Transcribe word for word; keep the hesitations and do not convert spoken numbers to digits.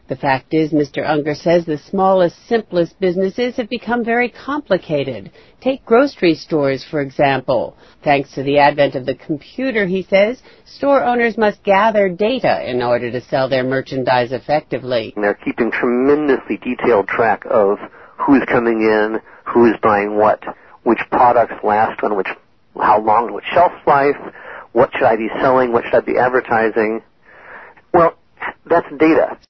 The fact is, Mister Unger says, the smallest, simplest businesses have become very complicated. Take grocery stores, for example. Thanks to the advent of the computer, he says, store owners must gather data in order to sell their merchandise effectively. And they're keeping tremendously detailed track of who's coming in, who's buying what, which products last on which, how long, which shelf life, what should I be selling, what should I be advertising. Well, that's data.